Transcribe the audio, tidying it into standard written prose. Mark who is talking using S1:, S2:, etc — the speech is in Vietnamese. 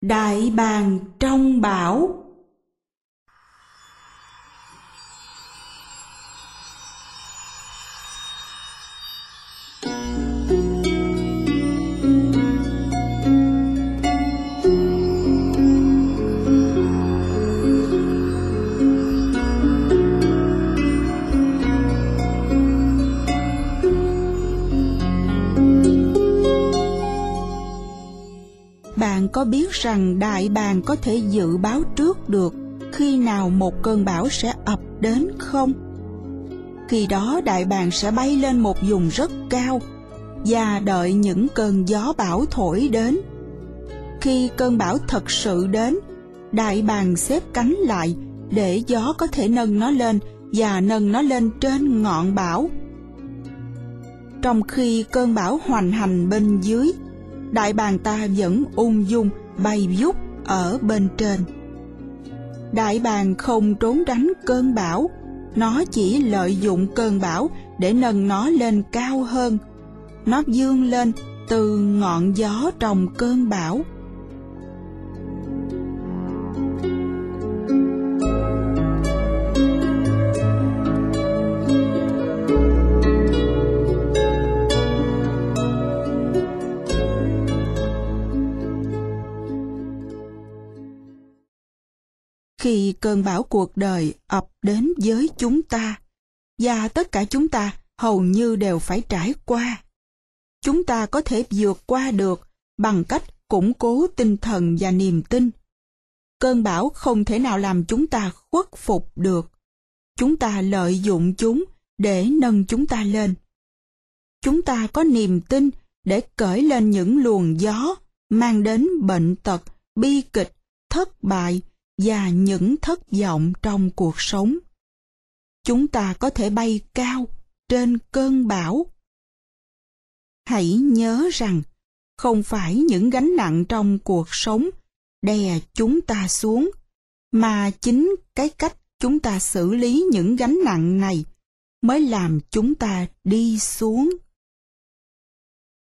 S1: Đại bàng trong bão. Bạn có biết rằng đại bàng có thể dự báo trước được khi nào một cơn bão sẽ ập đến không? Khi đó đại bàng sẽ bay lên một vùng rất cao và đợi những cơn gió bão thổi đến. Khi cơn bão thật sự đến, đại bàng xếp cánh lại để gió có thể nâng nó lên và nâng nó lên trên ngọn bão. Trong khi cơn bão hoành hành bên dưới, đại bàng ta vẫn ung dung bay vút ở bên trên. Đại bàng không trốn tránh cơn bão, nó chỉ lợi dụng cơn bão để nâng nó lên cao hơn. Nó vươn lên từ ngọn gió trong cơn bão. Khi cơn bão cuộc đời ập đến với chúng ta, và tất cả chúng ta hầu như đều phải trải qua, chúng ta có thể vượt qua được bằng cách củng cố tinh thần và niềm tin. Cơn bão không thể nào làm chúng ta khuất phục được. Chúng ta lợi dụng chúng để nâng chúng ta lên. Chúng ta có niềm tin để cởi lên những luồng gió mang đến bệnh tật, bi kịch, thất bại và những thất vọng trong cuộc sống. Chúng ta có thể bay cao trên cơn bão. Hãy nhớ rằng, không phải những gánh nặng trong cuộc sống đè chúng ta xuống, mà chính cái cách chúng ta xử lý những gánh nặng này mới làm chúng ta đi xuống.